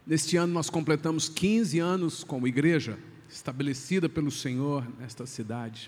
Neste ano nós completamos 15 anos como igreja, estabelecida pelo Senhor nesta cidade.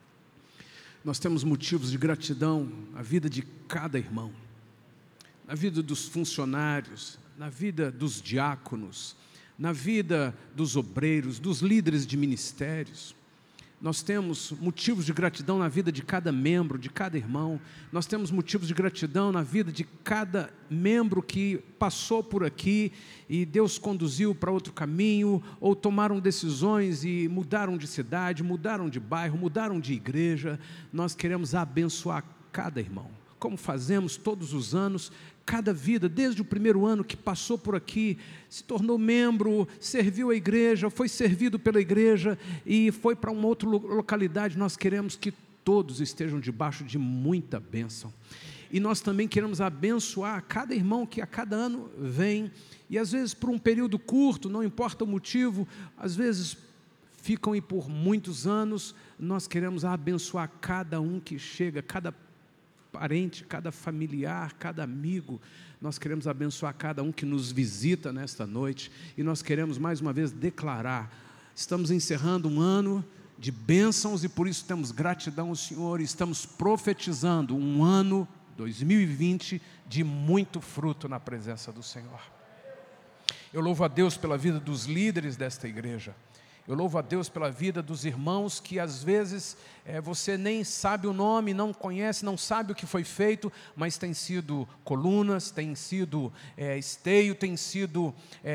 Nós temos motivos de gratidão na vida de cada irmão, na vida dos funcionários, na vida dos diáconos, na vida dos obreiros, dos líderes de ministérios. Nós temos motivos de gratidão na vida de cada membro, de cada irmão. Nós temos motivos de gratidão na vida de cada membro que passou por aqui e Deus conduziu para outro caminho, ou tomaram decisões e mudaram de cidade, mudaram de bairro, mudaram de igreja. Nós queremos abençoar cada irmão, como fazemos todos os anos. Cada vida, desde o primeiro ano que passou por aqui, se tornou membro, serviu a igreja, foi servido pela igreja e foi para uma outra localidade. Nós queremos que todos estejam debaixo de muita bênção. E nós também queremos abençoar cada irmão que a cada ano vem, e às vezes por um período curto, não importa o motivo, às vezes ficam e por muitos anos. Nós queremos abençoar cada um que chega, cada parente, cada familiar, cada amigo. Nós queremos abençoar cada um que nos visita nesta noite, e nós queremos mais uma vez declarar: estamos encerrando um ano de bênçãos e por isso temos gratidão ao Senhor, e estamos profetizando um ano 2020 de muito fruto na presença do Senhor. Eu louvo a Deus pela vida dos líderes desta igreja. Eu louvo a Deus pela vida dos irmãos que às vezes você nem sabe o nome, não conhece, não sabe o que foi feito, mas tem sido colunas, tem sido esteio, tem sido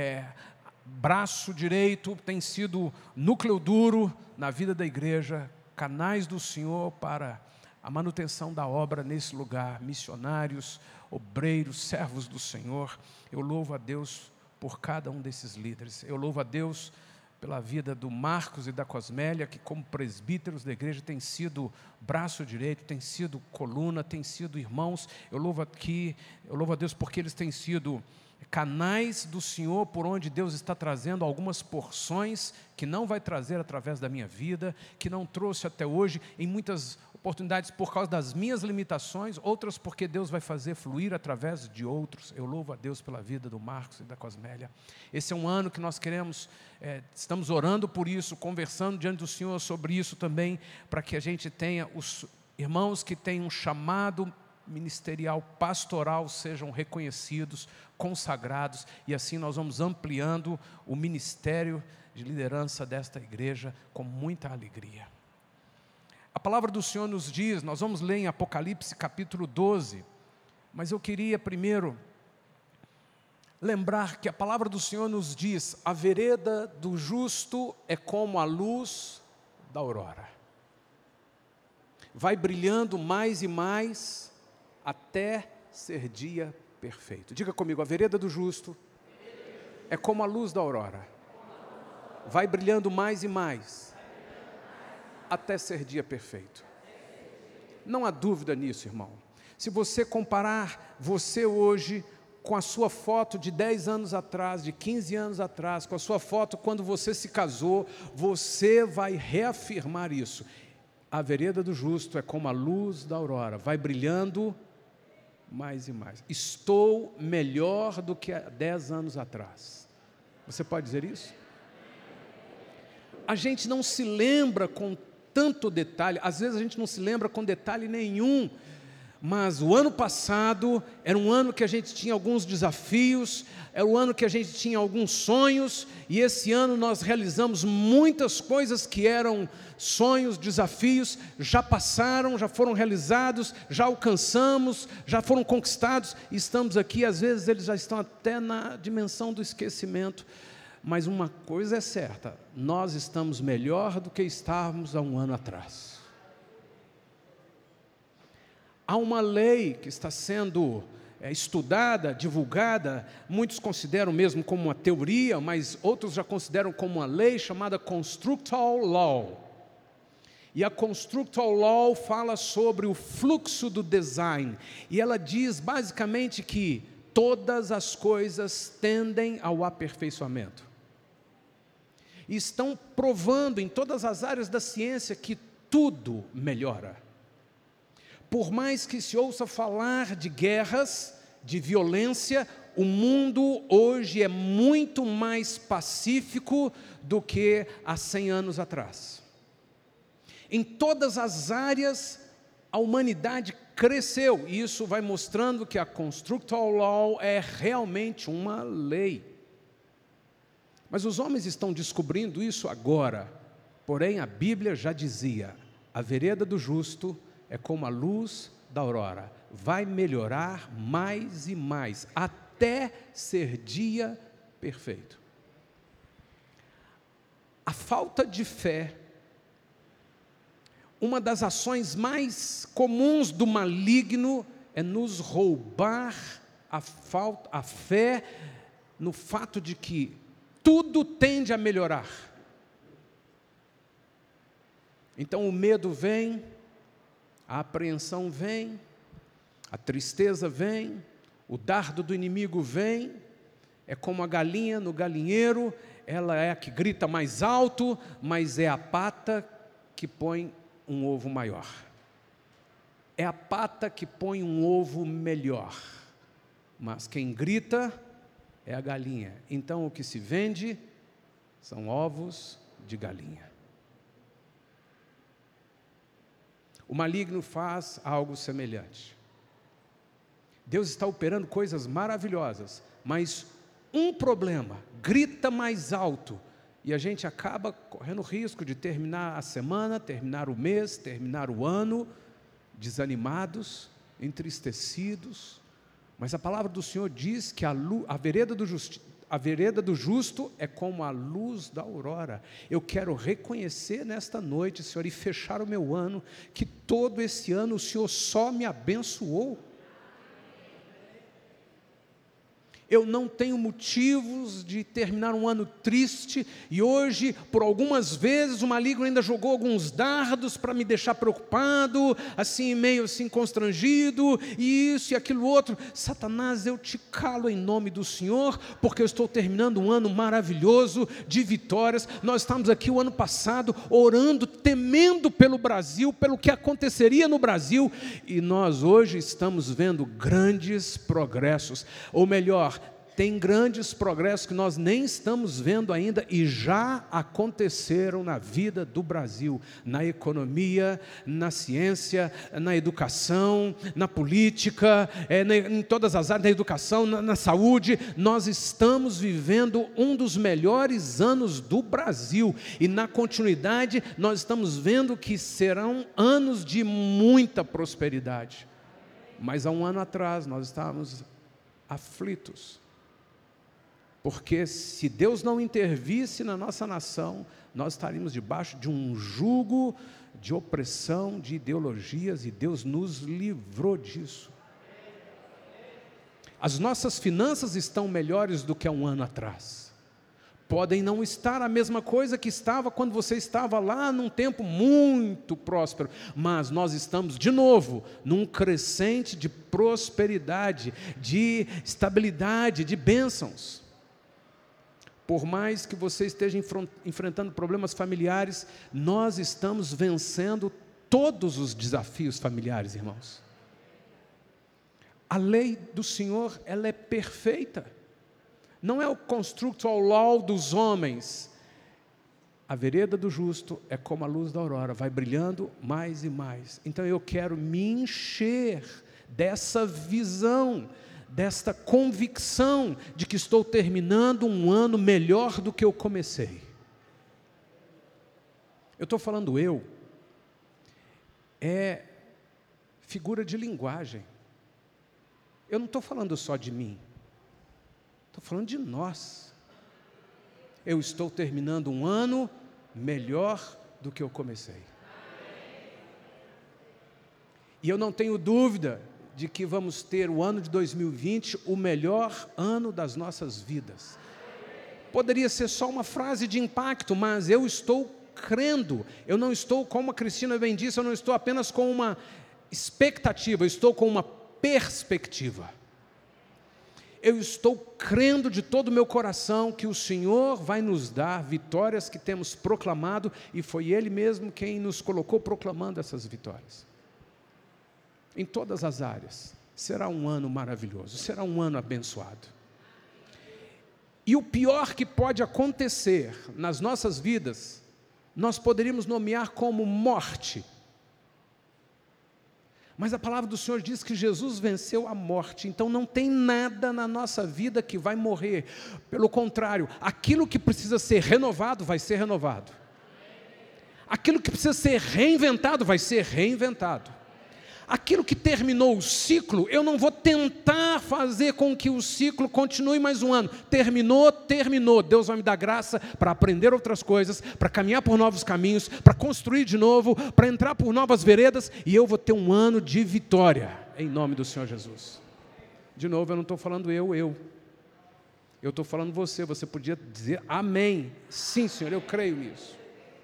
braço direito, tem sido núcleo duro na vida da igreja, canais do Senhor para a manutenção da obra nesse lugar, missionários, obreiros, servos do Senhor. Eu louvo a Deus por cada um desses líderes. Eu louvo a Deus pela vida do Marcos e da Cosmélia, que como presbíteros da igreja têm sido braço direito, têm sido coluna, têm sido irmãos. Eu louvo a Deus porque eles têm sido canais do Senhor, por onde Deus está trazendo algumas porções que não vai trazer através da minha vida, que não trouxe até hoje, em muitas oportunidades por causa das minhas limitações, outras porque Deus vai fazer fluir através de outros. Eu louvo a Deus pela vida do Marcos e da Cosmélia. Esse é um ano que nós queremos, estamos orando por isso, conversando diante do Senhor sobre isso também, para que a gente tenha os irmãos que têm um chamado ministerial, pastoral, sejam reconhecidos, consagrados, e assim nós vamos ampliando o ministério de liderança desta igreja com muita alegria. A palavra do Senhor nos diz, nós vamos ler em Apocalipse capítulo 12, mas eu queria primeiro lembrar que a palavra do Senhor nos diz: a vereda do justo é como a luz da aurora, vai brilhando mais e mais até ser dia perfeito. Diga comigo: a vereda do justo é como a luz da aurora, vai brilhando mais e mais até ser dia perfeito. Não há dúvida nisso, irmão. Se você comparar você hoje com a sua foto de 10 anos atrás, de 15 anos atrás, com a sua foto quando você se casou, você vai reafirmar isso. A vereda do justo é como a luz da aurora, vai brilhando mais e mais. Estou melhor do que há 10 anos atrás. Você pode dizer isso? A gente não se lembra com tanto detalhe, às vezes a gente não se lembra com detalhe nenhum, mas o ano passado era um ano que a gente tinha alguns desafios, era um ano que a gente tinha alguns sonhos, e esse ano nós realizamos muitas coisas que eram sonhos, desafios, já passaram, já foram realizados, já alcançamos, já foram conquistados, e estamos aqui, às vezes eles já estão até na dimensão do esquecimento. Mas uma coisa é certa, nós estamos melhor do que estávamos há um ano atrás. Há uma lei que está sendo estudada, divulgada, muitos consideram mesmo como uma teoria, mas outros já consideram como uma lei chamada Constructal Law. E a Constructal Law fala sobre o fluxo do design, e ela diz basicamente que todas as coisas tendem ao aperfeiçoamento. E estão provando em todas as áreas da ciência que tudo melhora. Por mais que se ouça falar de guerras, de violência, O mundo hoje é muito mais pacífico do que há 100 anos atrás. Em todas as áreas, a humanidade cresceu, e isso vai mostrando que a Constructal Law é realmente uma lei. Mas os homens estão descobrindo isso agora. Porém, a Bíblia já dizia: a vereda do justo é como a luz da aurora, vai melhorar mais e mais, até ser dia perfeito. A falta de fé, uma das ações mais comuns do maligno é nos roubar a fé no fato de que tudo tende a melhorar. Então o medo vem, a apreensão vem, a tristeza vem, o dardo do inimigo vem, é como a galinha no galinheiro, ela é a que grita mais alto, mas é a pata que põe um ovo maior. É a pata que põe um ovo melhor, mas quem grita é a galinha. Então o que se vende são ovos de galinha. O maligno faz algo semelhante. Deus está operando coisas maravilhosas, mas um problema grita mais alto e a gente acaba correndo o risco de terminar a semana, terminar o mês, terminar o ano desanimados, entristecidos. Mas a palavra do Senhor diz que a vereda do justo é como a luz da aurora. Eu quero reconhecer nesta noite, Senhor, e fechar o meu ano, que todo esse ano o Senhor só me abençoou. Eu não tenho motivos de terminar um ano triste, e hoje, por algumas vezes, o maligno ainda jogou alguns dardos para me deixar preocupado, assim, meio assim, constrangido, e isso e aquilo outro. Satanás, eu te calo em nome do Senhor, porque eu estou terminando um ano maravilhoso, de vitórias. Nós estávamos aqui o ano passado, orando, temendo pelo Brasil, pelo que aconteceria no Brasil, e nós hoje estamos vendo grandes progressos, ou melhor, tem grandes progressos que nós nem estamos vendo ainda e já aconteceram na vida do Brasil, na economia, na ciência, na educação, na política, em todas as áreas, na educação, na saúde. Nós estamos vivendo um dos melhores anos do Brasil e na continuidade nós estamos vendo que serão anos de muita prosperidade. Mas há um ano atrás nós estávamos aflitos. Porque se Deus não intervisse na nossa nação, nós estaríamos debaixo de um jugo de opressão, de ideologias, e Deus nos livrou disso. As nossas finanças estão melhores do que há um ano atrás. Podem não estar a mesma coisa que estava quando você estava lá num tempo muito próspero, mas nós estamos de novo num crescente de prosperidade, de estabilidade, de bênçãos. Por mais que você esteja enfrentando problemas familiares, nós estamos vencendo todos os desafios familiares, irmãos. A lei do Senhor, ela é perfeita. Não é o Constructal Law dos homens. A vereda do justo é como a luz da aurora, vai brilhando mais e mais. Então eu quero me encher dessa visão, desta convicção de que estou terminando um ano melhor do que eu comecei. Eu estou falando é figura de linguagem. Eu não estou falando só de mim, estou falando de nós. Eu estou terminando um ano melhor do que eu comecei. E eu não tenho dúvida de que vamos ter o ano de 2020 o melhor ano das nossas vidas. Poderia ser só uma frase de impacto, mas eu estou crendo. Eu não estou, como a Cristina bem disse, eu não estou apenas com uma expectativa, eu estou com uma perspectiva. Eu estou crendo de todo o meu coração que o Senhor vai nos dar vitórias que temos proclamado, e foi Ele mesmo quem nos colocou proclamando essas vitórias. Em todas as áreas, será um ano maravilhoso, será um ano abençoado. E o pior que pode acontecer nas nossas vidas, nós poderíamos nomear como morte. Mas a palavra do Senhor diz que Jesus venceu a morte, então não tem nada na nossa vida que vai morrer. Pelo contrário, aquilo que precisa ser renovado, vai ser renovado. Aquilo que precisa ser reinventado, vai ser reinventado. Aquilo que terminou o ciclo, eu não vou tentar fazer com que o ciclo continue mais um ano. Terminou, terminou. Deus vai me dar graça para aprender outras coisas, para caminhar por novos caminhos, para construir de novo, para entrar por novas veredas, e eu vou ter um ano de vitória, em nome do Senhor Jesus. De novo, eu não estou falando eu estou falando você podia dizer amém. Sim, Senhor, eu creio nisso.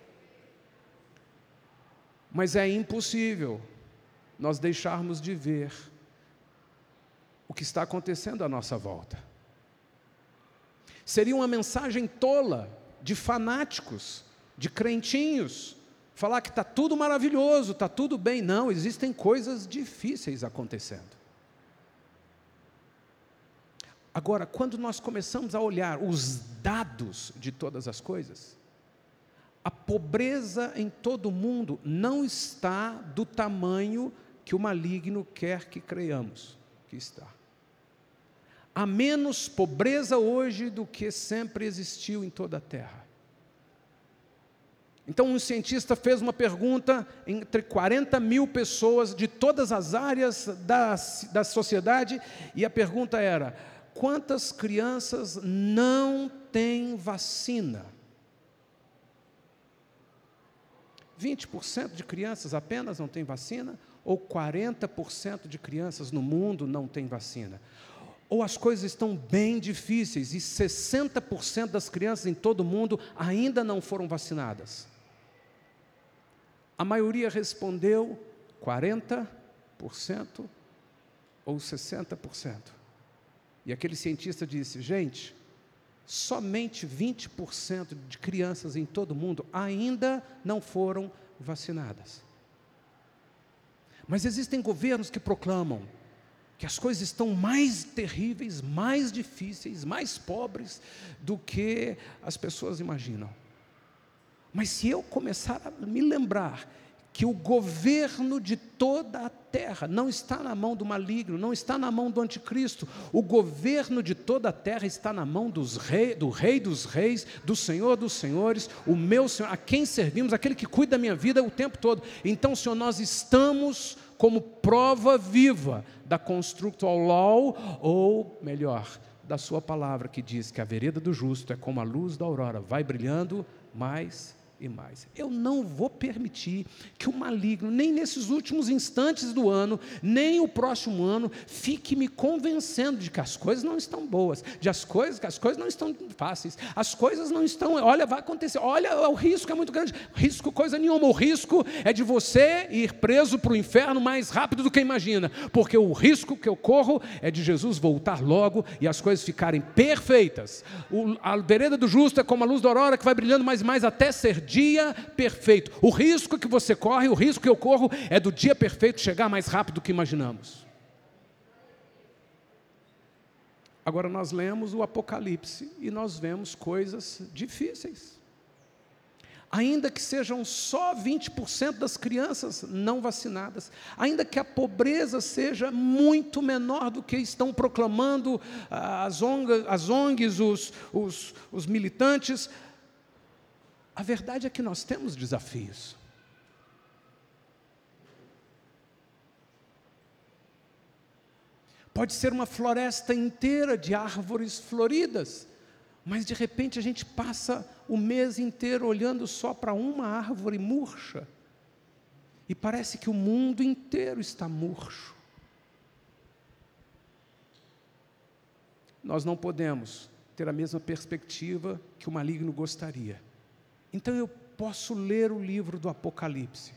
Mas é impossível nós deixarmos de ver o que está acontecendo à nossa volta. Seria uma mensagem tola de fanáticos, de crentinhos, falar que está tudo maravilhoso, está tudo bem. Não, existem coisas difíceis acontecendo. Agora, quando nós começamos a olhar os dados de todas as coisas, a pobreza em todo o mundo não está do tamanho que o maligno quer que creiamos que está. Há menos pobreza hoje do que sempre existiu em toda a Terra. Então um cientista fez uma pergunta entre 40 mil pessoas de todas as áreas da sociedade, e a pergunta era: quantas crianças não têm vacina? 20% de crianças apenas não têm vacina? Ou 40% de crianças no mundo não têm vacina? Ou as coisas estão bem difíceis e 60% das crianças em todo o mundo ainda não foram vacinadas? A maioria respondeu 40% ou 60%. E aquele cientista disse: gente, somente 20% de crianças em todo o mundo ainda não foram vacinadas. Mas existem governos que proclamam que as coisas estão mais terríveis, mais difíceis, mais pobres do que as pessoas imaginam. Mas se eu começar a me lembrar que o governo de toda a terra não está na mão do maligno, não está na mão do anticristo, o governo de toda a terra está na mão do Rei dos Reis, do Senhor dos Senhores, o meu Senhor, a quem servimos, aquele que cuida da minha vida o tempo todo. Então, Senhor, nós estamos como prova viva da Constructual Law, ou melhor, da sua palavra, que diz que a vereda do justo é como a luz da aurora, vai brilhando mais e mais. Eu não vou permitir que o maligno, nem nesses últimos instantes do ano, nem o próximo ano, fique me convencendo de que as coisas não estão boas, que as coisas não estão fáceis, as coisas não estão, olha, vai acontecer, olha, o risco é muito grande. Risco coisa nenhuma, o risco é de você ir preso para o inferno mais rápido do que imagina, porque o risco que eu corro é de Jesus voltar logo e as coisas ficarem perfeitas. A vereda do justo é como a luz da aurora que vai brilhando mais e mais até ser dia perfeito. O risco que você corre, o risco que eu corro é do dia perfeito chegar mais rápido do que imaginamos. Agora nós lemos o Apocalipse e nós vemos coisas difíceis. Ainda que sejam só 20% das crianças não vacinadas, ainda que a pobreza seja muito menor do que estão proclamando as ONGs, os militantes, a verdade é que nós temos desafios. Pode ser uma floresta inteira de árvores floridas, mas de repente a gente passa o mês inteiro olhando só para uma árvore murcha, e parece que o mundo inteiro está murcho. Nós não podemos ter a mesma perspectiva que o maligno gostaria. Então eu posso ler o livro do Apocalipse,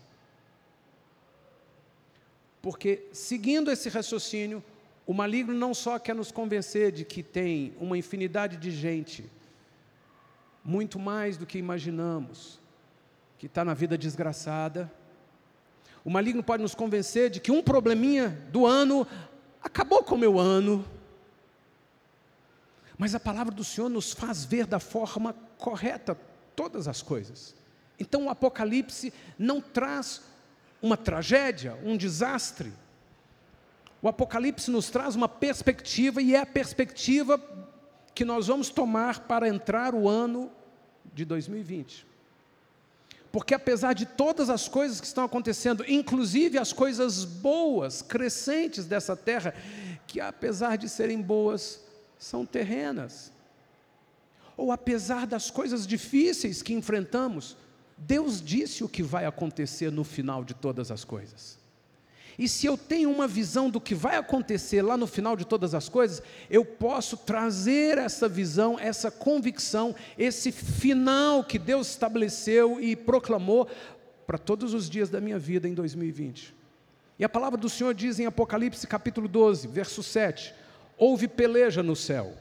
porque seguindo esse raciocínio, o maligno não só quer nos convencer de que tem uma infinidade de gente, muito mais do que imaginamos, que está na vida desgraçada. O maligno pode nos convencer de que um probleminha do ano acabou com o meu ano. Mas a palavra do Senhor nos faz ver da forma correta todas as coisas. Então o Apocalipse não traz uma tragédia, um desastre. O Apocalipse nos traz uma perspectiva, e é a perspectiva que nós vamos tomar para entrar o ano de 2020. Porque apesar de todas as coisas que estão acontecendo, inclusive as coisas boas, crescentes dessa terra, que apesar de serem boas, são terrenas. Ou apesar das coisas difíceis que enfrentamos, Deus disse o que vai acontecer no final de todas as coisas. E se eu tenho uma visão do que vai acontecer lá no final de todas as coisas, eu posso trazer essa visão, essa convicção, esse final que Deus estabeleceu e proclamou para todos os dias da minha vida em 2020. E a palavra do Senhor diz em Apocalipse capítulo 12, verso 7, houve peleja no céu.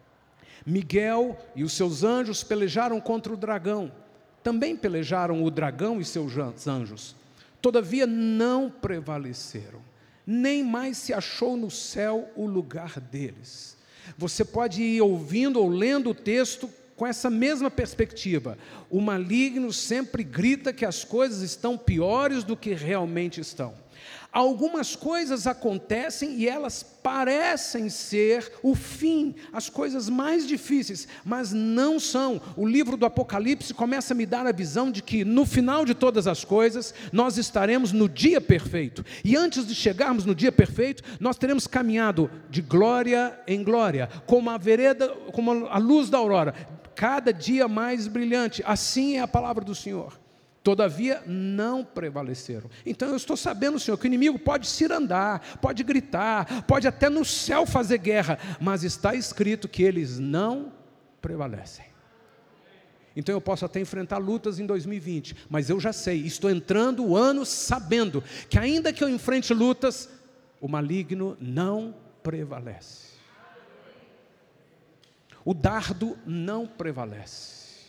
Miguel e os seus anjos pelejaram contra o dragão. Também pelejaram o dragão e seus anjos. Todavia não prevaleceram, nem mais se achou no céu o lugar deles. Você pode ir ouvindo ou lendo o texto com essa mesma perspectiva. O maligno sempre grita que as coisas estão piores do que realmente estão. Algumas coisas acontecem e elas parecem ser o fim, as coisas mais difíceis, mas não são. O livro do Apocalipse começa a me dar a visão de que no final de todas as coisas, nós estaremos no dia perfeito. E antes de chegarmos no dia perfeito, nós teremos caminhado de glória em glória, como a vereda, como a luz da aurora, cada dia mais brilhante. Assim é a palavra do Senhor. Todavia não prevaleceram. Então eu estou sabendo, Senhor, que o inimigo pode cirandar, pode gritar, pode até no céu fazer guerra, mas está escrito que eles não prevalecem. Então eu posso até enfrentar lutas em 2020, mas eu já sei, estou entrando o ano sabendo que ainda que eu enfrente lutas, o maligno não prevalece. O dardo não prevalece.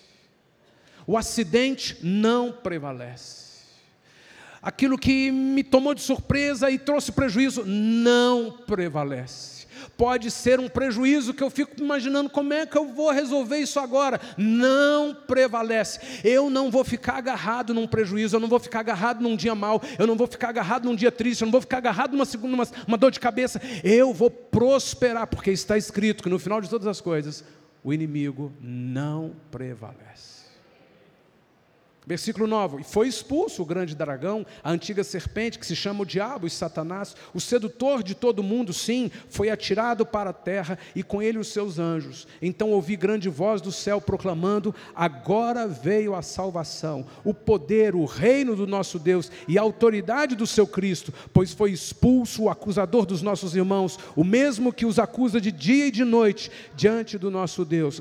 O acidente não prevalece. Aquilo que me tomou de surpresa e trouxe prejuízo, não prevalece. Pode ser um prejuízo que eu fico imaginando como é que eu vou resolver isso agora. Não prevalece. Eu não vou ficar agarrado num prejuízo, eu não vou ficar agarrado num dia mau, eu não vou ficar agarrado num dia triste, eu não vou ficar agarrado numa dor de cabeça. Eu vou prosperar, porque está escrito que no final de todas as coisas, o inimigo não prevalece. Versículo 9, e foi expulso o grande dragão, a antiga serpente que se chama o diabo e Satanás, o sedutor de todo mundo, sim, foi atirado para a terra e com ele os seus anjos. Então ouvi grande voz do céu proclamando, agora veio a salvação, o poder, o reino do nosso Deus e a autoridade do seu Cristo, pois foi expulso o acusador dos nossos irmãos, o mesmo que os acusa de dia e de noite diante do nosso Deus.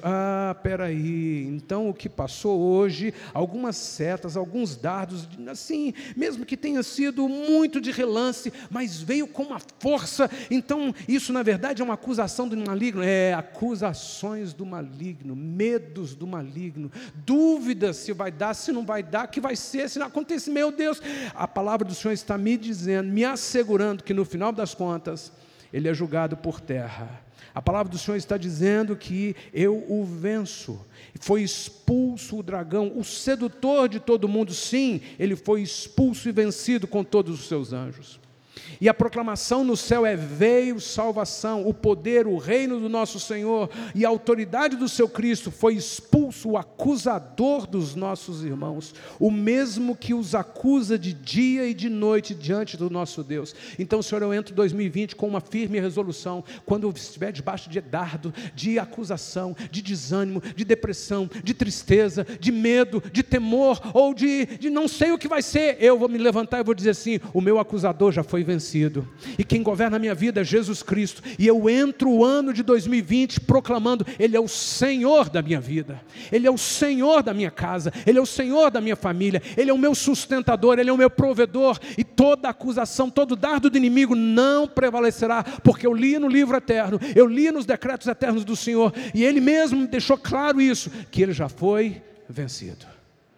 Peraí, então o que passou hoje, algumas setas, alguns dardos, assim, mesmo que tenha sido muito de relance, mas veio com uma força. Então isso na verdade é uma acusação do maligno, acusações do maligno, medos do maligno, dúvidas se vai dar, se não vai dar, que vai ser, se não acontecer. Meu Deus, a palavra do Senhor está me dizendo, me assegurando que no final das contas ele é julgado por terra. A palavra do Senhor está dizendo que eu o venço. Foi expulso o dragão, o sedutor de todo mundo, sim, ele foi expulso e vencido com todos os seus anjos. E a proclamação no céu veio salvação, o poder, o reino do nosso Senhor e a autoridade do seu Cristo. Foi expulso o acusador dos nossos irmãos, o mesmo que os acusa de dia e de noite diante do nosso Deus. Então, Senhor, eu entro em 2020 com uma firme resolução, quando eu estiver debaixo de dardo, de acusação, de desânimo, de depressão, de tristeza, de medo, de temor, ou de não sei o que vai ser, eu vou me levantar e vou dizer assim, o meu acusador já foi vencido, e quem governa a minha vida é Jesus Cristo, e eu entro o ano de 2020 proclamando, Ele é o Senhor da minha vida, Ele é o Senhor da minha casa, Ele é o Senhor da minha família, Ele é o meu sustentador, Ele é o meu provedor, e toda acusação, todo dardo do inimigo não prevalecerá, porque eu li no livro eterno, eu li nos decretos eternos do Senhor, e Ele mesmo me deixou claro isso, que Ele já foi vencido.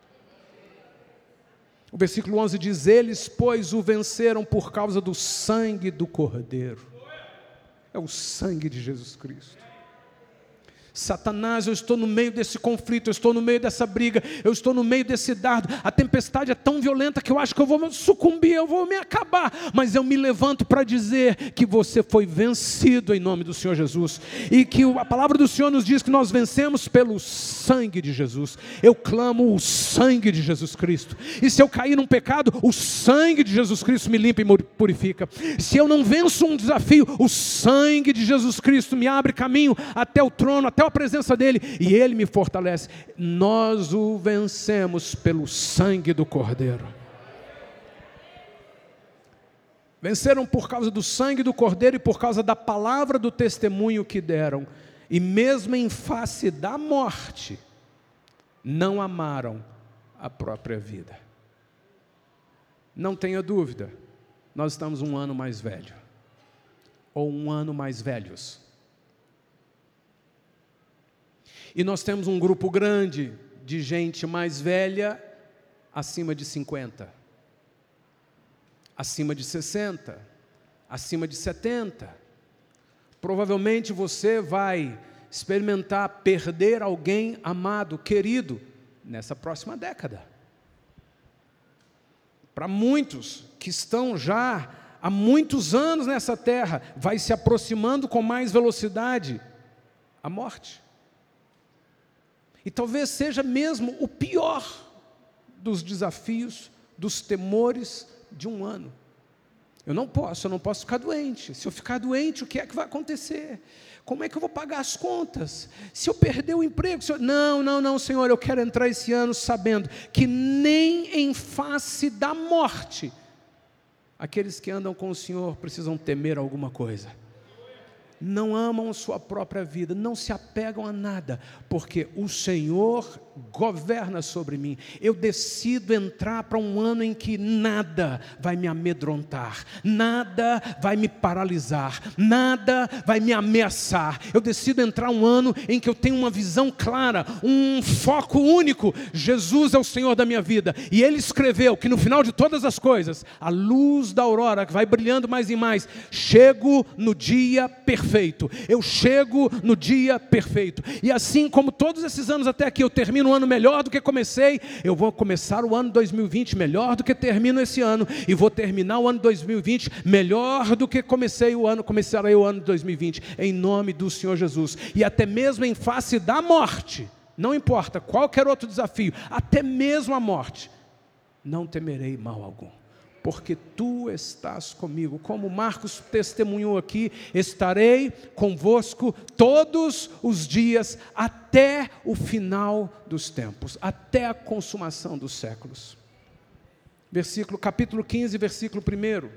O versículo 11 diz, eles, pois, o venceram por causa do sangue do Cordeiro. É o sangue de Jesus Cristo. Satanás, eu estou no meio desse conflito, eu estou no meio dessa briga, eu estou no meio desse dardo, a tempestade é tão violenta que eu acho que eu vou sucumbir, eu vou me acabar, mas eu me levanto para dizer que você foi vencido em nome do Senhor Jesus, e que a palavra do Senhor nos diz que nós vencemos pelo sangue de Jesus. Eu clamo o sangue de Jesus Cristo, e se eu cair num pecado, o sangue de Jesus Cristo me limpa e purifica. Se eu não venço um desafio, o sangue de Jesus Cristo me abre caminho até o trono, até a presença dele, e ele me fortalece. Nós o vencemos pelo sangue do Cordeiro. Venceram por causa do sangue do Cordeiro e por causa da palavra do testemunho que deram, e mesmo em face da morte, não amaram a própria vida. Não tenha dúvida, nós estamos um ano mais velho, ou um ano mais velhos. E nós temos um grupo grande de gente mais velha, acima de 50, acima de 60, acima de 70. Provavelmente você vai experimentar perder alguém amado, querido, nessa próxima década. Para muitos que estão já há muitos anos nessa terra, vai se aproximando com mais velocidade a morte. E talvez seja mesmo o pior dos desafios, dos temores de um ano. Eu não posso ficar doente. Se eu ficar doente, o que é que vai acontecer? Como é que eu vou pagar as contas? Se eu perder o emprego? Não, Senhor, eu quero entrar esse ano sabendo que nem em face da morte, aqueles que andam com o Senhor precisam temer alguma coisa. Não amam sua própria vida, não se apegam a nada, porque o Senhor governa sobre mim. Eu decido entrar para um ano em que nada vai me amedrontar, nada vai me paralisar, nada vai me ameaçar. Eu decido entrar um ano em que eu tenho uma visão clara, um foco único. Jesus é o Senhor da minha vida, e Ele escreveu que no final de todas as coisas, a luz da aurora que vai brilhando mais e mais, chego no dia perfeito. Eu chego no dia perfeito. E assim como todos esses anos até aqui eu termino um ano melhor do que comecei, eu vou começar o ano 2020 melhor do que termino esse ano, e vou terminar o ano 2020 melhor do que começarei o ano 2020, em nome do Senhor Jesus. E até mesmo em face da morte, não importa qualquer outro desafio, até mesmo a morte, não temerei mal algum, porque tu estás comigo. Como Marcos testemunhou aqui, estarei convosco todos os dias, até o final dos tempos, até a consumação dos séculos. Capítulo 15, versículo 1.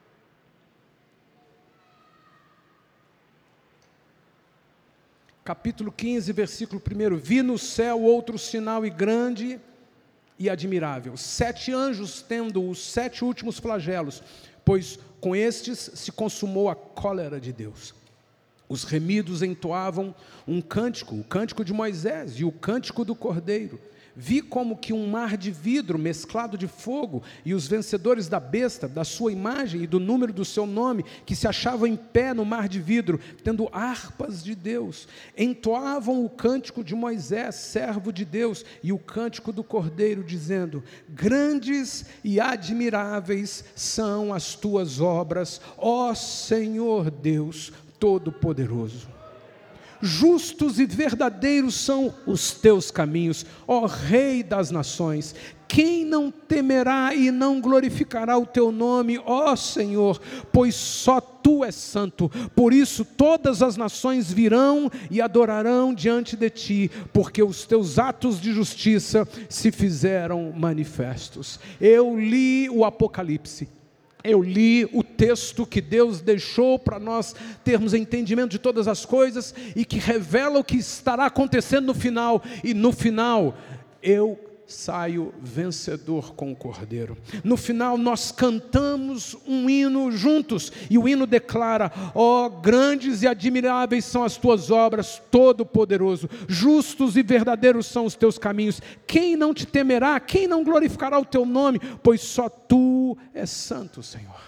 Capítulo 15, versículo 1. Vi no céu outro sinal e grande e admirável, 7 anjos tendo os 7 últimos flagelos, pois com estes se consumou a cólera de Deus. Os remidos entoavam um cântico, o cântico de Moisés e o cântico do Cordeiro. Vi como que um mar de vidro mesclado de fogo, e os vencedores da besta, da sua imagem e do número do seu nome, que se achavam em pé no mar de vidro, tendo harpas de Deus, entoavam o cântico de Moisés, servo de Deus, e o cântico do Cordeiro, dizendo: grandes e admiráveis são as tuas obras, ó Senhor Deus Todo-Poderoso. Justos e verdadeiros são os teus caminhos, ó Rei das nações. Quem não temerá e não glorificará o teu nome, ó Senhor? Pois só tu és santo. Por isso todas as nações virão e adorarão diante de ti, porque os teus atos de justiça se fizeram manifestos. Eu li o Apocalipse. Eu li o texto que Deus deixou para nós termos entendimento de todas as coisas, e que revela o que estará acontecendo no final, e no final eu saio vencedor com o Cordeiro. No final nós cantamos um hino juntos, e o hino declara: ó, grandes e admiráveis são as tuas obras, Todo-Poderoso, justos e verdadeiros são os teus caminhos. Quem não te temerá? Quem não glorificará o teu nome? Pois só tu és santo, Senhor.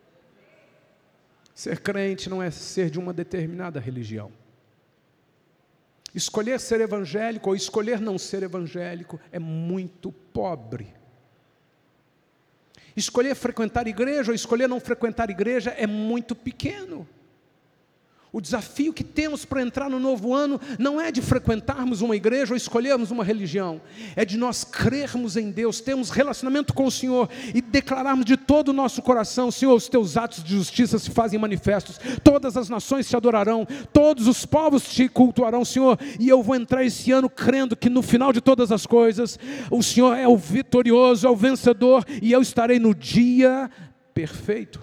Ser crente não é ser de uma determinada religião. Escolher ser evangélico ou escolher não ser evangélico é muito pobre. Escolher frequentar igreja ou escolher não frequentar igreja é muito pequeno. O desafio que temos para entrar no novo ano não é de frequentarmos uma igreja ou escolhermos uma religião. É de nós crermos em Deus, termos relacionamento com o Senhor e declararmos de todo o nosso coração: Senhor, os teus atos de justiça se fazem manifestos. Todas as nações te adorarão, todos os povos te cultuarão, Senhor. E eu vou entrar esse ano crendo que no final de todas as coisas, o Senhor é o vitorioso, é o vencedor, e eu estarei no dia perfeito.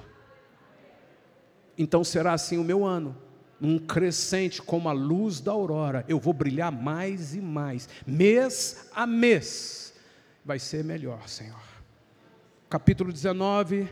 Então será assim o meu ano. Um crescente como a luz da aurora, eu vou brilhar mais e mais, mês a mês, vai ser melhor, Senhor. Capítulo 19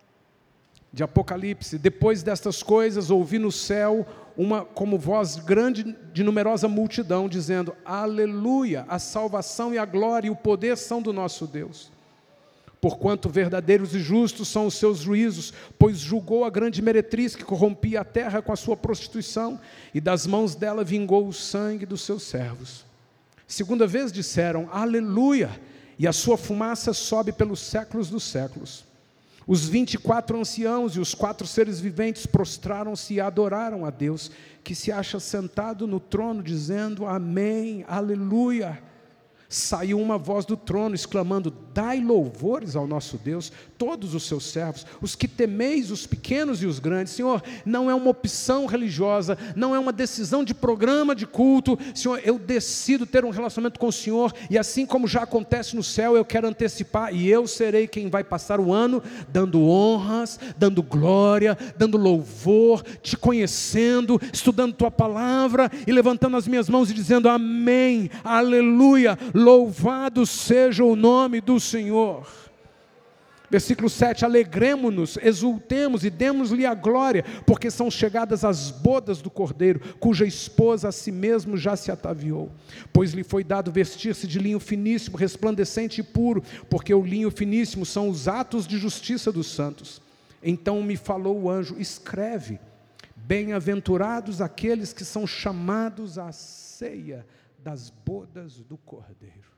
de Apocalipse: depois destas coisas, ouvi no céu uma como voz grande de numerosa multidão, dizendo: aleluia, a salvação e a glória e o poder são do nosso Deus. Porquanto verdadeiros e justos são os seus juízos, pois julgou a grande meretriz que corrompia a terra com a sua prostituição, e das mãos dela vingou o sangue dos seus servos. Segunda vez disseram: aleluia, e a sua fumaça sobe pelos séculos dos séculos. Os 24 anciãos e os 4 seres viventes prostraram-se e adoraram a Deus, que se acha sentado no trono, dizendo: amém, aleluia. Saiu uma voz do trono, exclamando: dai louvores ao nosso Deus, todos os seus servos, os que temeis, os pequenos e os grandes. Senhor, não é uma opção religiosa, não é uma decisão de programa de culto. Senhor, eu decido ter um relacionamento com o Senhor, e assim como já acontece no céu, eu quero antecipar, e eu serei quem vai passar o ano dando honras, dando glória, dando louvor, te conhecendo, estudando tua palavra e levantando as minhas mãos e dizendo: amém, aleluia, louvado seja o nome do Senhor. Versículo 7, alegremo-nos, exultemos e demos-lhe a glória, porque são chegadas as bodas do Cordeiro, cuja esposa a si mesmo já se ataviou. Pois lhe foi dado vestir-se de linho finíssimo, resplandecente e puro, porque o linho finíssimo são os atos de justiça dos santos. Então me falou o anjo: escreve, bem-aventurados aqueles que são chamados à ceia das bodas do Cordeiro.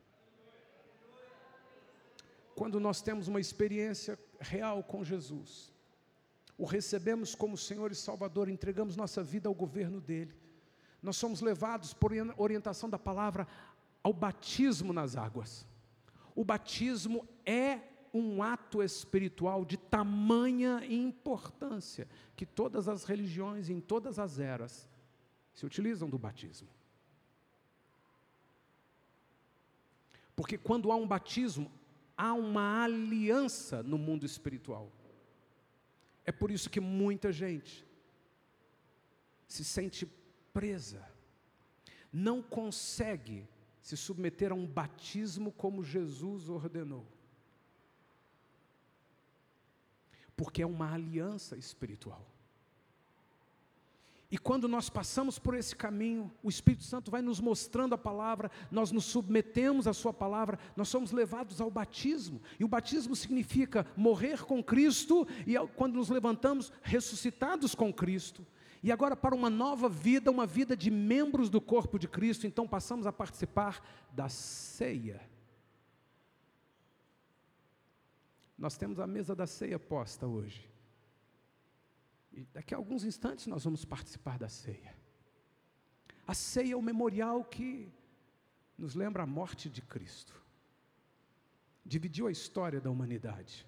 Quando nós temos uma experiência real com Jesus, o recebemos como Senhor e Salvador, entregamos nossa vida ao governo dEle, nós somos levados por orientação da palavra ao batismo nas águas. O batismo é um ato espiritual de tamanha importância que todas as religiões em todas as eras se utilizam do batismo. Porque quando há um batismo, há uma aliança no mundo espiritual. É por isso que muita gente se sente presa, não consegue se submeter a um batismo como Jesus ordenou. Porque é uma aliança espiritual. E quando nós passamos por esse caminho, o Espírito Santo vai nos mostrando a palavra, nós nos submetemos à sua palavra, nós somos levados ao batismo. E o batismo significa morrer com Cristo, e quando nos levantamos, ressuscitados com Cristo. E agora para uma nova vida, uma vida de membros do corpo de Cristo, então passamos a participar da ceia. Nós temos a mesa da ceia posta hoje. E daqui a alguns instantes nós vamos participar da ceia. A ceia é o memorial que nos lembra a morte de Cristo. Dividiu a história da humanidade.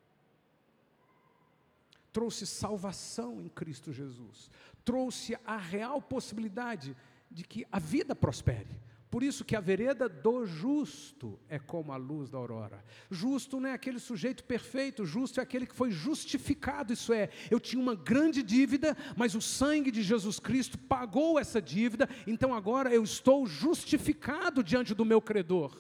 Trouxe salvação em Cristo Jesus. Trouxe a real possibilidade de que a vida prospere. Por isso que a vereda do justo é como a luz da aurora. Justo não é aquele sujeito perfeito, justo é aquele que foi justificado, isso é, eu tinha uma grande dívida, mas o sangue de Jesus Cristo pagou essa dívida, então agora eu estou justificado diante do meu credor.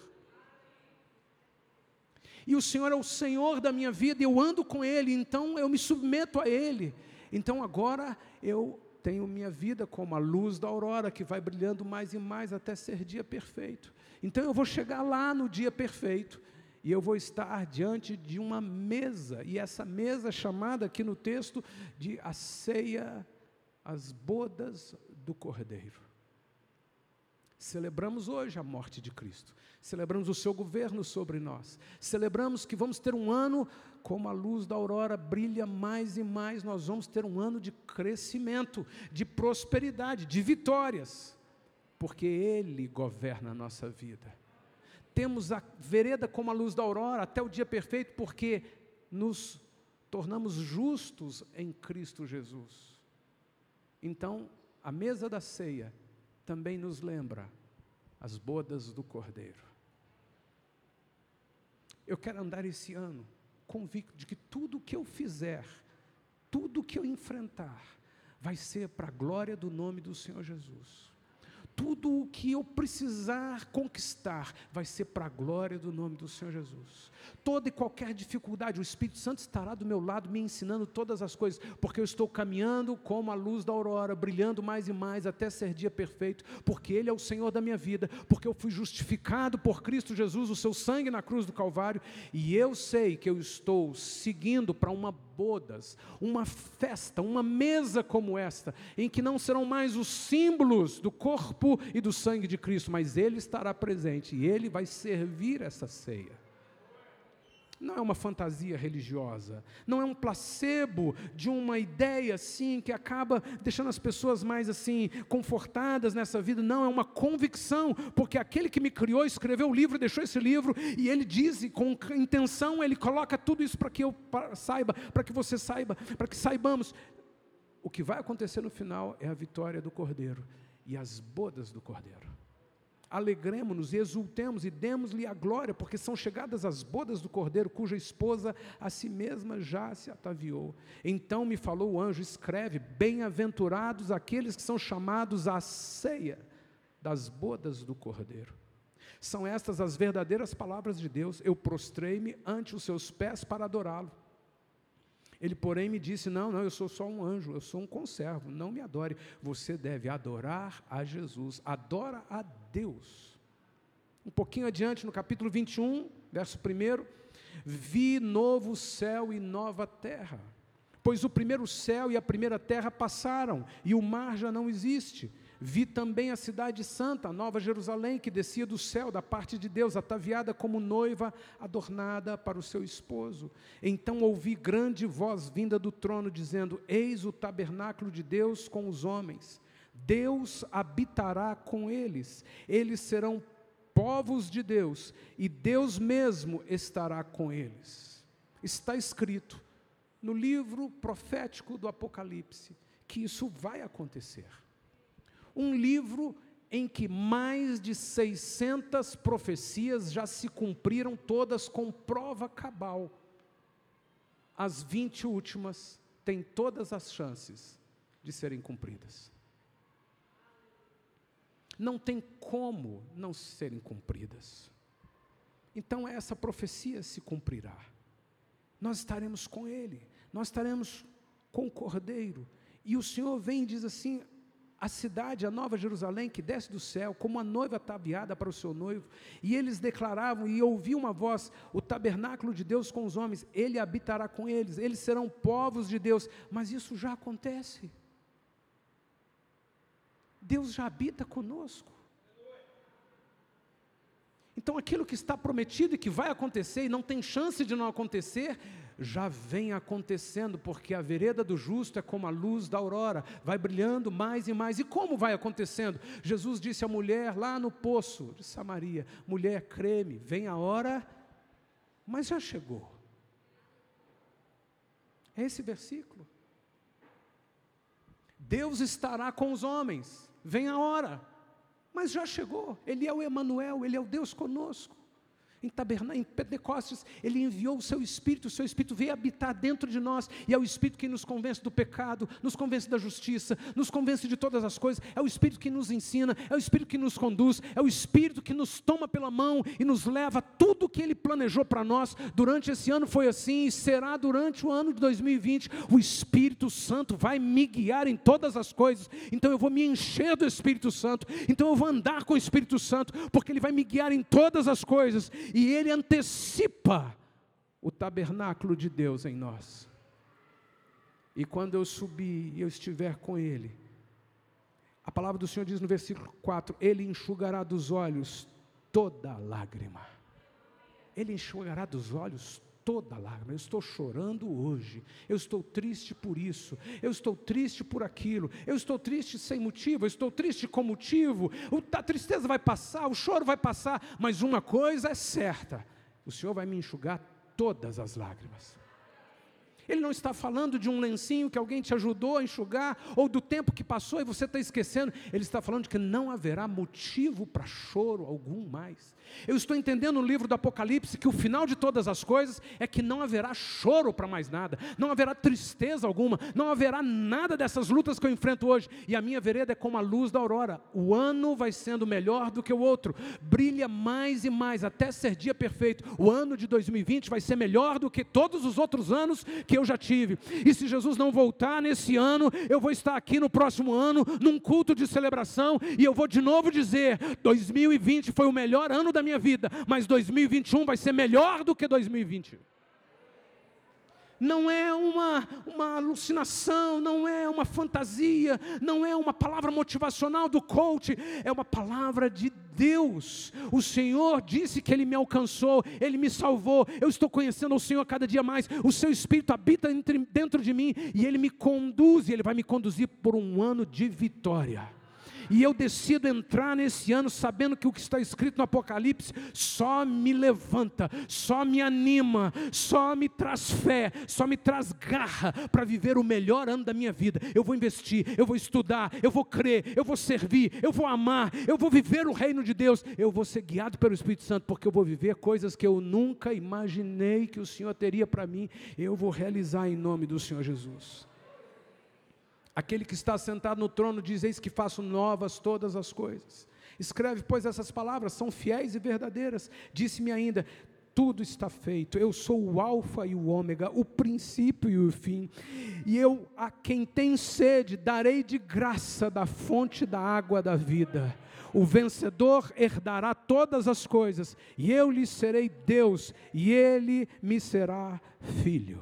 E o Senhor é o Senhor da minha vida, eu ando com Ele, então eu me submeto a Ele. Então agora eu tenho minha vida como a luz da aurora, que vai brilhando mais e mais até ser dia perfeito. Então eu vou chegar lá no dia perfeito, e eu vou estar diante de uma mesa, e essa mesa é chamada aqui no texto de a ceia, as bodas do Cordeiro. Celebramos hoje a morte de Cristo, celebramos o seu governo sobre nós, celebramos que vamos ter um ano, como a luz da aurora brilha mais e mais, nós vamos ter um ano de crescimento, de prosperidade, de vitórias, porque Ele governa a nossa vida. Temos a vereda como a luz da aurora até o dia perfeito, porque nos tornamos justos em Cristo Jesus. Então, a mesa da ceia também nos lembra as bodas do Cordeiro. Eu quero andar esse ano convicto de que tudo o que eu fizer, tudo o que eu enfrentar, vai ser para a glória do nome do Senhor Jesus. Tudo o que eu precisar conquistar vai ser para a glória do nome do Senhor Jesus. Toda e qualquer dificuldade, o Espírito Santo estará do meu lado me ensinando todas as coisas, porque eu estou caminhando como a luz da aurora, brilhando mais e mais até ser dia perfeito, porque Ele é o Senhor da minha vida, porque eu fui justificado por Cristo Jesus, o seu sangue na cruz do Calvário, e eu sei que eu estou seguindo para uma bodas, uma festa, uma mesa como esta, em que não serão mais os símbolos do corpo e do sangue de Cristo, mas Ele estará presente e Ele vai servir essa ceia. Não é uma fantasia religiosa, não é um placebo de uma ideia assim, que acaba deixando as pessoas mais assim, confortadas nessa vida. Não, é uma convicção, porque aquele que me criou, escreveu o livro, deixou esse livro, e Ele diz, e com intenção, Ele coloca tudo isso para que eu saiba, para que você saiba, para que saibamos. O que vai acontecer no final é a vitória do Cordeiro e as bodas do Cordeiro. Alegremos-nos e exultemos e demos-lhe a glória, porque são chegadas as bodas do Cordeiro, cuja esposa a si mesma já se ataviou. Então me falou o anjo: escreve, bem-aventurados aqueles que são chamados à ceia das bodas do Cordeiro. São estas as verdadeiras palavras de Deus. Eu prostrei-me ante os seus pés para adorá-lo. Ele, porém, me disse: não, eu sou só um anjo, eu sou um conservo, não me adore. Você deve adorar a Jesus, adora a Deus. Um pouquinho adiante, no capítulo 21, verso 1, vi novo céu e nova terra, pois o primeiro céu e a primeira terra passaram, e o mar já não existe. Vi também a cidade santa, a nova Jerusalém, que descia do céu, da parte de Deus, ataviada como noiva, adornada para o seu esposo. Então ouvi grande voz vinda do trono, dizendo: eis o tabernáculo de Deus com os homens. Deus habitará com eles. Eles serão povos de Deus, e Deus mesmo estará com eles. Está escrito no livro profético do Apocalipse que isso vai acontecer. Um livro em que mais de 600 profecias já se cumpriram, todas com prova cabal. As 20 últimas têm todas as chances de serem cumpridas. Não tem como não serem cumpridas. Então essa profecia se cumprirá. Nós estaremos com Ele, nós estaremos com o Cordeiro. E o Senhor vem e diz assim: a cidade, a nova Jerusalém, que desce do céu, como a noiva ataviada para o seu noivo. E eles declaravam, e ouvi uma voz: o tabernáculo de Deus com os homens, Ele habitará com eles, eles serão povos de Deus. Mas isso já acontece. Deus já habita conosco. Então aquilo que está prometido e que vai acontecer, e não tem chance de não acontecer, já vem acontecendo, porque a vereda do justo é como a luz da aurora, vai brilhando mais e mais. E como vai acontecendo? Jesus disse à mulher lá no poço de Samaria: mulher, crê-me, vem a hora, mas já chegou. É esse versículo. Deus estará com os homens, vem a hora, mas já chegou. Ele é o Emanuel, Ele é o Deus conosco. Em Pentecostes, Ele enviou o seu Espírito veio habitar dentro de nós, e é o Espírito que nos convence do pecado, nos convence da justiça, nos convence de todas as coisas, é o Espírito que nos ensina, é o Espírito que nos conduz, é o Espírito que nos toma pela mão e nos leva a tudo o que Ele planejou para nós. Durante esse ano foi assim, e será durante o ano de 2020, o Espírito Santo vai me guiar em todas as coisas. Então eu vou me encher do Espírito Santo, então eu vou andar com o Espírito Santo, porque Ele vai me guiar em todas as coisas, e Ele antecipa o tabernáculo de Deus em nós. E quando eu subir e eu estiver com Ele, A palavra do Senhor diz no versículo 4, Ele enxugará dos olhos toda lágrima. Ele enxugará dos olhos toda lágrima. Eu estou chorando hoje, eu estou triste por isso, eu estou triste por aquilo, eu estou triste sem motivo, eu estou triste com motivo, a tristeza vai passar, o choro vai passar, mas uma coisa é certa, o Senhor vai me enxugar todas as lágrimas. Ele não está falando de um lencinho que alguém te ajudou a enxugar, ou do tempo que passou e você está esquecendo. Ele está falando de que não haverá motivo para choro algum mais. Eu estou entendendo no livro do Apocalipse que o final de todas as coisas é que não haverá choro para mais nada, não haverá tristeza alguma, não haverá nada dessas lutas que eu enfrento hoje. E a minha vereda é como a luz da aurora. O ano vai sendo melhor do que o outro, brilha mais e mais até ser dia perfeito. O ano de 2020 vai ser melhor do que todos os outros anos que eu já tive. E se Jesus não voltar nesse ano, eu vou estar aqui no próximo ano, num culto de celebração, e eu vou de novo dizer, 2020 foi o melhor ano da minha vida, mas 2021 vai ser melhor do que 2020. Não é uma alucinação, não é uma fantasia, não é uma palavra motivacional do coach, é uma palavra de Deus. O Senhor disse que Ele me alcançou, Ele me salvou, eu estou conhecendo o Senhor cada dia mais, o Seu Espírito habita dentro de mim, e Ele me conduz, e Ele vai me conduzir por um ano de vitória. E eu decido entrar nesse ano sabendo que o que está escrito no Apocalipse só me levanta, só me anima, só me traz fé, só me traz garra para viver o melhor ano da minha vida. Eu vou investir, eu vou estudar, eu vou crer, eu vou servir, eu vou amar, eu vou viver o reino de Deus, eu vou ser guiado pelo Espírito Santo, porque eu vou viver coisas que eu nunca imaginei que o Senhor teria para mim, eu vou realizar em nome do Senhor Jesus. Aquele que está sentado no trono diz, eis que faço novas todas as coisas. Escreve, pois essas palavras são fiéis e verdadeiras. Disse-me ainda, tudo está feito, eu sou o alfa e o ômega, o princípio e o fim. E eu, a quem tem sede, darei de graça da fonte da água da vida. O vencedor herdará todas as coisas, e eu lhe serei Deus, e ele me será filho.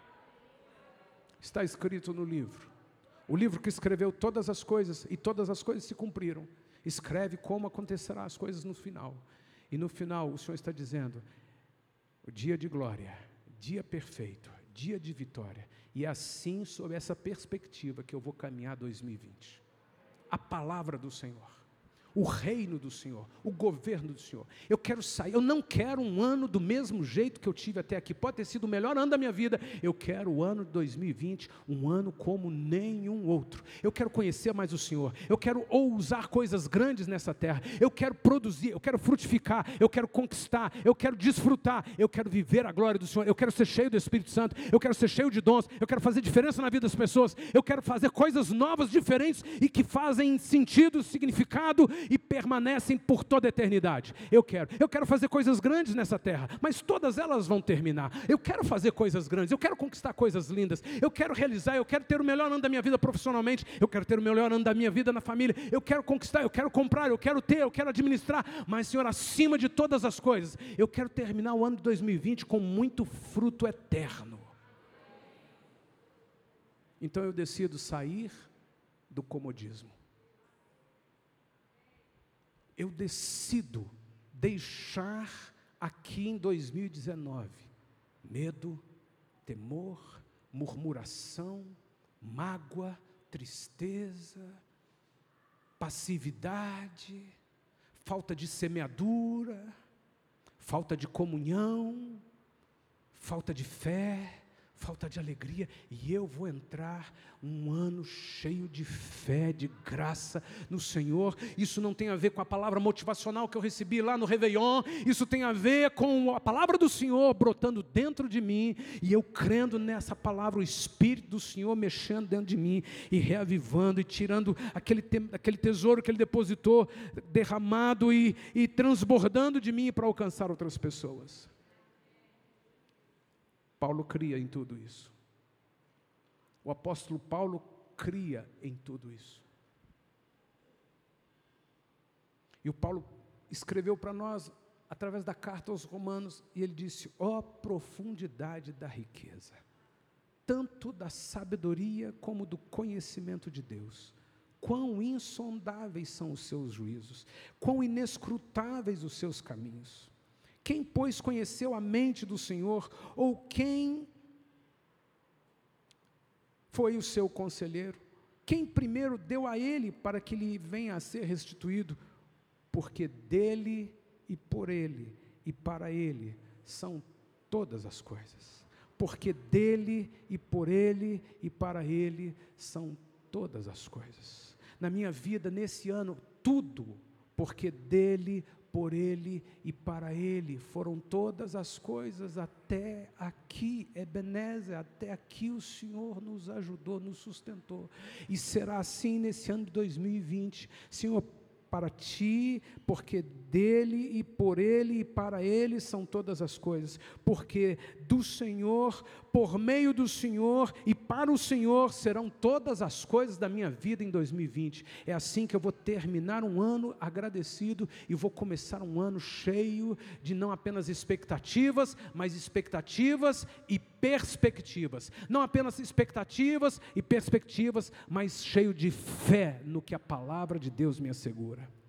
Está escrito no livro. O livro que escreveu todas as coisas, e todas as coisas se cumpriram, escreve como acontecerão as coisas no final. E no final o Senhor está dizendo, o dia de glória, dia perfeito, dia de vitória. E é assim, sob essa perspectiva, que eu vou caminhar 2020. A palavra do Senhor. O reino do Senhor, o governo do Senhor. Eu quero sair, eu não quero um ano do mesmo jeito que eu tive até aqui, pode ter sido o melhor ano da minha vida, eu quero o ano de 2020, um ano como nenhum outro. Eu quero conhecer mais o Senhor, eu quero ousar coisas grandes nessa terra, eu quero produzir, eu quero frutificar, eu quero conquistar, eu quero desfrutar, eu quero viver a glória do Senhor, eu quero ser cheio do Espírito Santo, eu quero ser cheio de dons, eu quero fazer diferença na vida das pessoas, eu quero fazer coisas novas, diferentes e que fazem sentido, significado e permanecem por toda a eternidade. Eu quero fazer coisas grandes nessa terra, mas todas elas vão terminar. Eu quero fazer coisas grandes, eu quero conquistar coisas lindas, eu quero realizar, eu quero ter o melhor ano da minha vida profissionalmente, eu quero ter o melhor ano da minha vida na família, eu quero conquistar, eu quero comprar, eu quero ter, eu quero administrar, mas Senhor, acima de todas as coisas, eu quero terminar o ano de 2020 com muito fruto eterno. Então eu decido sair do comodismo. Eu decido deixar aqui em 2019 medo, temor, murmuração, mágoa, tristeza, passividade, falta de semeadura, falta de comunhão, falta de fé, falta de alegria, e eu vou entrar um ano cheio de fé, de graça no Senhor. Isso não tem a ver com a palavra motivacional que eu recebi lá no Réveillon, isso tem a ver com a palavra do Senhor brotando dentro de mim, e eu crendo nessa palavra, o Espírito do Senhor mexendo dentro de mim, e reavivando, e tirando aquele tesouro que Ele depositou, derramado e transbordando de mim para alcançar outras pessoas. Paulo cria em tudo isso. O apóstolo Paulo cria em tudo isso. E o Paulo escreveu para nós, através da carta aos Romanos, e ele disse, ó profundidade da riqueza, tanto da sabedoria como do conhecimento de Deus. quão insondáveis são os seus juízos, quão inescrutáveis os seus caminhos. Quem, pois, conheceu a mente do Senhor, ou quem foi o seu conselheiro? Quem primeiro deu a ele para que lhe venha a ser restituído? Porque dele e por ele e para ele são todas as coisas. Porque dele e por ele e para ele são todas as coisas. Na minha vida, nesse ano, tudo, porque dele, por ele e para ele foram todas as coisas. Até aqui, Ebenezer, até aqui o Senhor nos ajudou, nos sustentou, e será assim nesse ano de 2020, Senhor, para ti, porque dele e por ele e para ele são todas as coisas, porque do Senhor, por meio do Senhor e para o Senhor serão todas as coisas da minha vida em 2020. É assim que eu vou terminar um ano agradecido e vou começar um ano cheio de não apenas expectativas, mas expectativas e perspectivas. Não apenas expectativas e perspectivas, mas cheio de fé no que a palavra de Deus me assegura.